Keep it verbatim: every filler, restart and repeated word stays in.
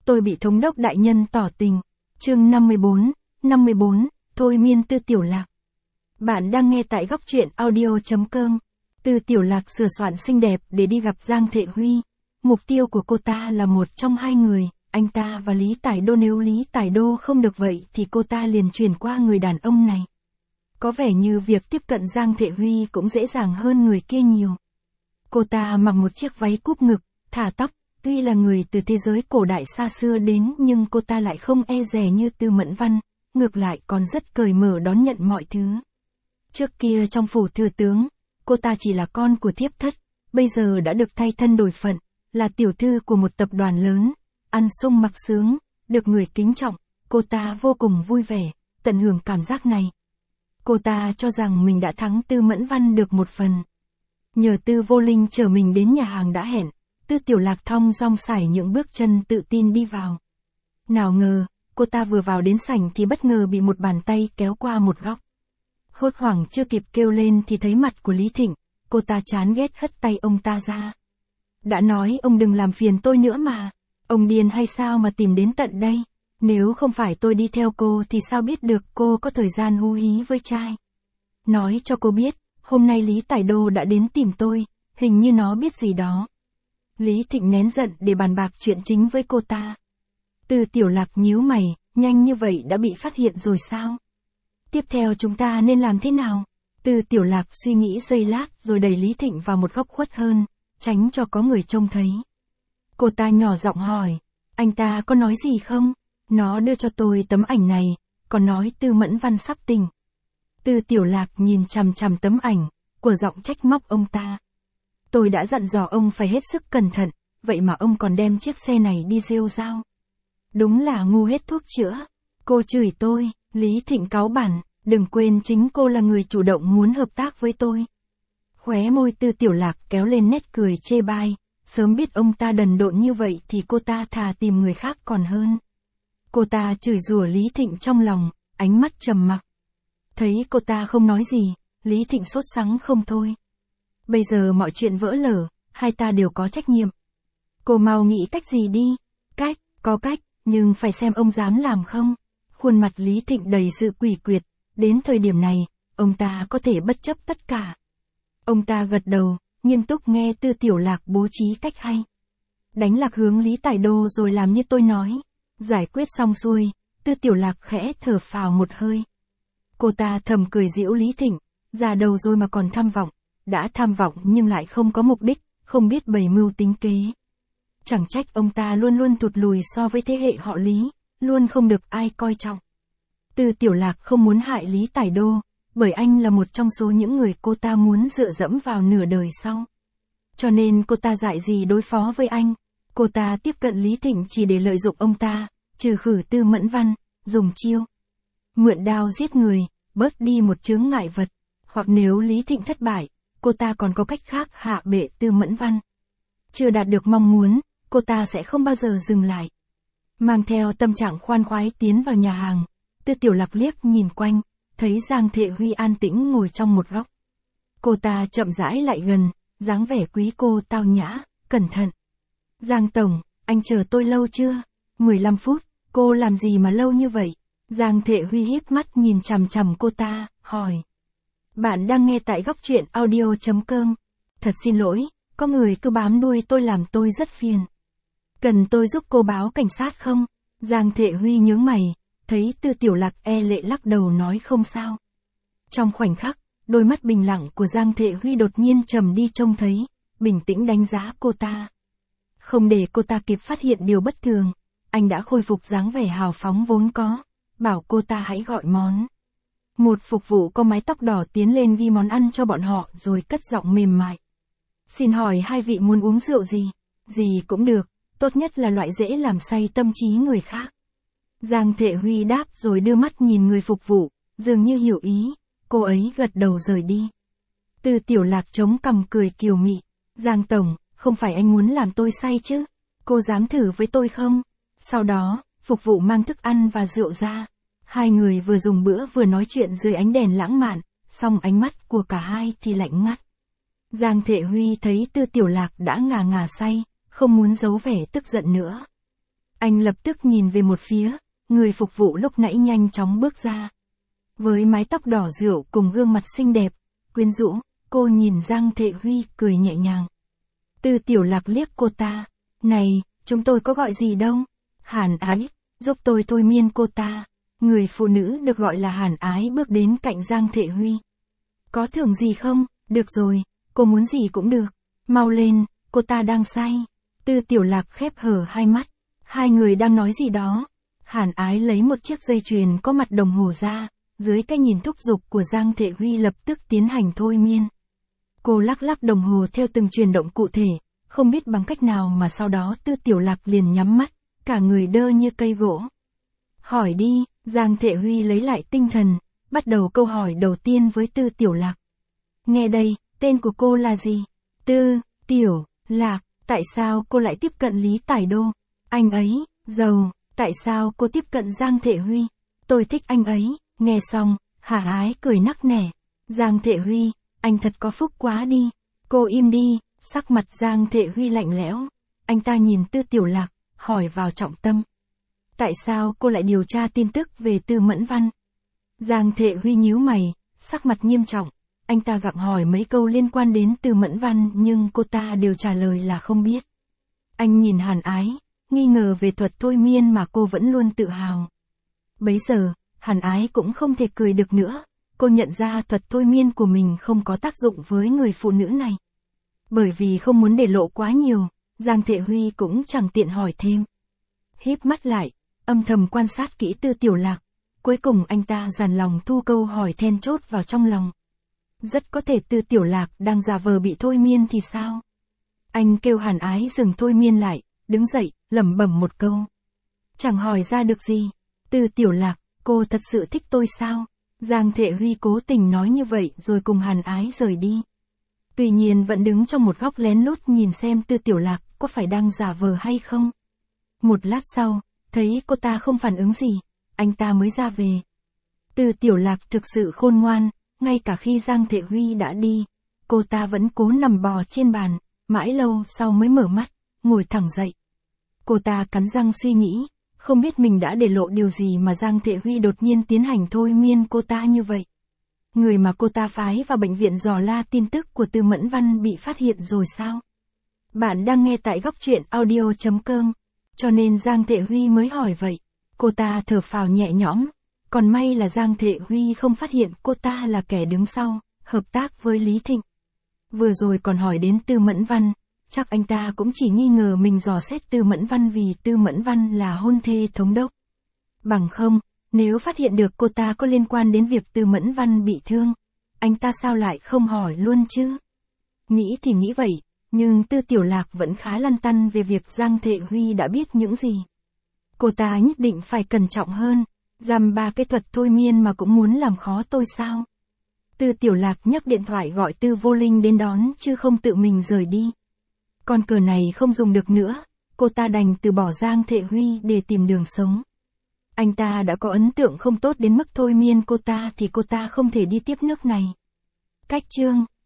Tôi bị thống đốc đại nhân tỏ tình. Chương năm mươi bốn, năm mươi bốn, thôi miên Tư Tiểu Lạc. Bạn đang nghe tại góc truyện audio chấm com. Tư Tiểu Lạc sửa soạn xinh đẹp để đi gặp Giang Thệ Huy. Mục tiêu của cô ta là một trong hai người, anh ta và Lý Tải Đô. Nếu Lý Tải Đô không được vậy thì cô ta liền chuyển qua người đàn ông này. Có vẻ như việc tiếp cận Giang Thệ Huy cũng dễ dàng hơn người kia nhiều. Cô ta mặc một chiếc váy cúp ngực, thả tóc, tuy là người từ thế giới cổ đại xa xưa đến nhưng cô ta lại không e dè như Tư Mẫn Văn, ngược lại còn rất cởi mở đón nhận mọi thứ. Trước kia trong phủ thừa tướng, cô ta chỉ là con của thiếp thất, bây giờ đã được thay thân đổi phận, là tiểu thư của một tập đoàn lớn, ăn sung mặc sướng, được người kính trọng, cô ta vô cùng vui vẻ, tận hưởng cảm giác này. Cô ta cho rằng mình đã thắng Tư Mẫn Văn được một phần. Nhờ Tư Vô Linh chở mình đến nhà hàng đã hẹn, Tư Tiểu Lạc thong dong sải những bước chân tự tin đi vào. Nào ngờ, cô ta vừa vào đến sảnh thì bất ngờ bị một bàn tay kéo qua một góc. Hốt hoảng chưa kịp kêu lên thì thấy mặt của Lý Thịnh, cô ta chán ghét hất tay ông ta ra. Đã nói ông đừng làm phiền tôi nữa mà, ông điên hay sao mà tìm đến tận đây, nếu không phải tôi đi theo cô thì sao biết được cô có thời gian hú hí với trai. Nói cho cô biết, hôm nay Lý Tải Đô đã đến tìm tôi, hình như nó biết gì đó. Lý Thịnh nén giận để bàn bạc chuyện chính với cô ta. Tư Tiểu Lạc nhíu mày, nhanh như vậy đã bị phát hiện rồi sao? Tiếp theo chúng ta nên làm thế nào? Tư Tiểu Lạc suy nghĩ giây lát rồi đẩy Lý Thịnh vào một góc khuất hơn, tránh cho có người trông thấy. Cô ta nhỏ giọng hỏi, anh ta có nói gì không? Nó đưa cho tôi tấm ảnh này, còn nói Tư Mẫn Văn sắp tình. Tư Tiểu Lạc nhìn chằm chằm tấm ảnh, của giọng trách móc ông ta. Tôi đã dặn dò ông phải hết sức cẩn thận, vậy mà ông còn đem chiếc xe này đi rêu rao. Đúng là ngu hết thuốc chữa. Cô chửi tôi, Lý Thịnh cáu bản, đừng quên chính cô là người chủ động muốn hợp tác với tôi. Khóe môi Tư Tiểu Lạc kéo lên nét cười chê bai, sớm biết ông ta đần độn như vậy thì cô ta thà tìm người khác còn hơn. Cô ta chửi rủa Lý Thịnh trong lòng, ánh mắt trầm mặc. Thấy cô ta không nói gì, Lý Thịnh sốt sắng không thôi. Bây giờ mọi chuyện vỡ lở, hai ta đều có trách nhiệm. Cô mau nghĩ cách gì đi. Cách, có cách, nhưng phải xem ông dám làm không. Khuôn mặt Lý Thịnh đầy sự quỷ quyệt, đến thời điểm này, ông ta có thể bất chấp tất cả. Ông ta gật đầu, nghiêm túc nghe Tư Tiểu Lạc bố trí cách hay. Đánh lạc hướng Lý Tải Đô rồi làm như tôi nói. Giải quyết xong xuôi, Tư Tiểu Lạc khẽ thở phào một hơi. Cô ta thầm cười giễu Lý Thịnh, già đầu rồi mà còn tham vọng. Đã tham vọng nhưng lại không có mục đích, không biết bày mưu tính kế. Chẳng trách ông ta luôn luôn thụt lùi so với thế hệ họ Lý, luôn không được ai coi trọng. Tư Tiểu Lạc không muốn hại Lý Tải Đô, bởi anh là một trong số những người cô ta muốn dựa dẫm vào nửa đời sau. Cho nên cô ta dại gì đối phó với anh, cô ta tiếp cận Lý Thịnh chỉ để lợi dụng ông ta, trừ khử Tư Mẫn Văn, dùng chiêu mượn đao giết người, bớt đi một chướng ngại vật, hoặc nếu Lý Thịnh thất bại, cô ta còn có cách khác hạ bệ Tư Mẫn Văn. Chưa đạt được mong muốn, cô ta sẽ không bao giờ dừng lại. Mang theo tâm trạng khoan khoái tiến vào nhà hàng, Tư Tiểu Lạc liếc nhìn quanh, thấy Giang Thệ Huy an tĩnh ngồi trong một góc. Cô ta chậm rãi lại gần, dáng vẻ quý cô tao nhã, cẩn thận. Giang Tổng, anh chờ tôi lâu chưa? mười lăm phút, cô làm gì mà lâu như vậy? Giang Thệ Huy híp mắt nhìn chằm chằm cô ta, hỏi. Bạn đang nghe tại góc truyện audio chấm com. Thật xin lỗi, có người cứ bám đuôi tôi làm tôi rất phiền. Cần tôi giúp cô báo cảnh sát không? Giang Thệ Huy nhướng mày, thấy Tư Tiểu Lạc e lệ lắc đầu nói không sao. Trong khoảnh khắc, đôi mắt bình lặng của Giang Thệ Huy đột nhiên trầm đi trông thấy, bình tĩnh đánh giá cô ta. Không để cô ta kịp phát hiện điều bất thường, anh đã khôi phục dáng vẻ hào phóng vốn có, bảo cô ta hãy gọi món. Một phục vụ có mái tóc đỏ tiến lên ghi món ăn cho bọn họ rồi cất giọng mềm mại. Xin hỏi hai vị muốn uống rượu gì? Gì cũng được, tốt nhất là loại dễ làm say tâm trí người khác. Giang Thệ Huy đáp rồi đưa mắt nhìn người phục vụ, dường như hiểu ý, cô ấy gật đầu rời đi. Tư Tiểu Lạc chống cằm cười kiều mị. Giang Tổng, không phải anh muốn làm tôi say chứ? Cô dám thử với tôi không? Sau đó, phục vụ mang thức ăn và rượu ra. Hai người vừa dùng bữa vừa nói chuyện dưới ánh đèn lãng mạn, song ánh mắt của cả hai thì lạnh ngắt. Giang Thệ Huy thấy Tư Tiểu Lạc đã ngà ngà say, không muốn giấu vẻ tức giận nữa. Anh lập tức nhìn về một phía, người phục vụ lúc nãy nhanh chóng bước ra. Với mái tóc đỏ rượu cùng gương mặt xinh đẹp, quyến rũ, cô nhìn Giang Thệ Huy cười nhẹ nhàng. Tư Tiểu Lạc liếc cô ta. Này, chúng tôi có gọi gì đâu. Hàn Ái, giúp tôi thôi miên cô ta. Người phụ nữ được gọi là Hàn Ái bước đến cạnh Giang Thệ Huy. Có thưởng gì không? Được rồi, cô muốn gì cũng được. Mau lên, cô ta đang say. Tư Tiểu Lạc khép hờ hai mắt. Hai người đang nói gì đó. Hàn Ái lấy một chiếc dây chuyền có mặt đồng hồ ra, dưới cái nhìn thúc giục của Giang Thệ Huy lập tức tiến hành thôi miên. Cô lắc lắc đồng hồ theo từng chuyển động cụ thể, không biết bằng cách nào mà sau đó Tư Tiểu Lạc liền nhắm mắt, cả người đơ như cây gỗ. Hỏi đi, Giang Thệ Huy lấy lại tinh thần, bắt đầu câu hỏi đầu tiên với Tư Tiểu Lạc. Nghe đây, tên của cô là gì? Tư, Tiểu, Lạc, tại sao cô lại tiếp cận Lý Tải Đô? Anh ấy, giàu, tại sao cô tiếp cận Giang Thệ Huy? Tôi thích anh ấy. Nghe xong, Hàn Ái cười nắc nẻ. Giang Thệ Huy, anh thật có phúc quá đi. Cô im đi, sắc mặt Giang Thệ Huy lạnh lẽo. Anh ta nhìn Tư Tiểu Lạc, hỏi vào trọng tâm. Tại sao cô lại điều tra tin tức về Tư Mẫn Văn? Giang Thệ Huy nhíu mày, sắc mặt nghiêm trọng. Anh ta gặng hỏi mấy câu liên quan đến Tư Mẫn Văn nhưng cô ta đều trả lời là không biết. Anh nhìn Hàn Ái, nghi ngờ về thuật thôi miên mà cô vẫn luôn tự hào. Bấy giờ, Hàn Ái cũng không thể cười được nữa. Cô nhận ra thuật thôi miên của mình không có tác dụng với người phụ nữ này. Bởi vì không muốn để lộ quá nhiều, Giang Thệ Huy cũng chẳng tiện hỏi thêm. Híp mắt lại, âm thầm quan sát kỹ Tư Tiểu Lạc. Cuối cùng anh ta dằn lòng thu câu hỏi then chốt vào trong lòng. Rất có thể Tư Tiểu Lạc đang giả vờ bị thôi miên thì sao? Anh kêu Hàn Ái dừng thôi miên lại, đứng dậy, lẩm bẩm một câu. Chẳng hỏi ra được gì. Tư Tiểu Lạc, cô thật sự thích tôi sao? Giang Thệ Huy cố tình nói như vậy rồi cùng Hàn Ái rời đi. Tuy nhiên vẫn đứng trong một góc lén lút nhìn xem Tư Tiểu Lạc có phải đang giả vờ hay không. Một lát sau, thấy cô ta không phản ứng gì, anh ta mới ra về. Tư Tiểu Lạc thực sự khôn ngoan, ngay cả khi Giang Thệ Huy đã đi, cô ta vẫn cố nằm bò trên bàn, mãi lâu sau mới mở mắt, ngồi thẳng dậy. Cô ta cắn răng suy nghĩ, không biết mình đã để lộ điều gì mà Giang Thệ Huy đột nhiên tiến hành thôi miên cô ta như vậy. Người mà cô ta phái vào bệnh viện dò la tin tức của Tư Mẫn Văn bị phát hiện rồi sao? Bạn đang nghe tại góc truyện audio chấm com, cho nên Giang Thệ Huy mới hỏi vậy. Cô ta thở phào nhẹ nhõm, còn may là Giang Thệ Huy không phát hiện cô ta là kẻ đứng sau, hợp tác với Lý Thịnh. Vừa rồi còn hỏi đến Tư Mẫn Văn, chắc anh ta cũng chỉ nghi ngờ mình dò xét Tư Mẫn Văn vì Tư Mẫn Văn là hôn thê thống đốc. Bằng không, nếu phát hiện được cô ta có liên quan đến việc Tư Mẫn Văn bị thương, anh ta sao lại không hỏi luôn chứ? Nghĩ thì nghĩ vậy, nhưng Tư Tiểu Lạc vẫn khá lăn tăn về việc Giang Thệ Huy đã biết những gì. Cô ta nhất định phải cẩn trọng hơn, dăm ba cái thuật thôi miên mà cũng muốn làm khó tôi sao? Tư Tiểu Lạc nhấc điện thoại gọi Tư Vô Linh đến đón chứ không tự mình rời đi. Con cờ này không dùng được nữa, cô ta đành từ bỏ Giang Thệ Huy để tìm đường sống. Anh ta đã có ấn tượng không tốt đến mức thôi miên cô ta thì cô ta không thể đi tiếp nước này. Cách chương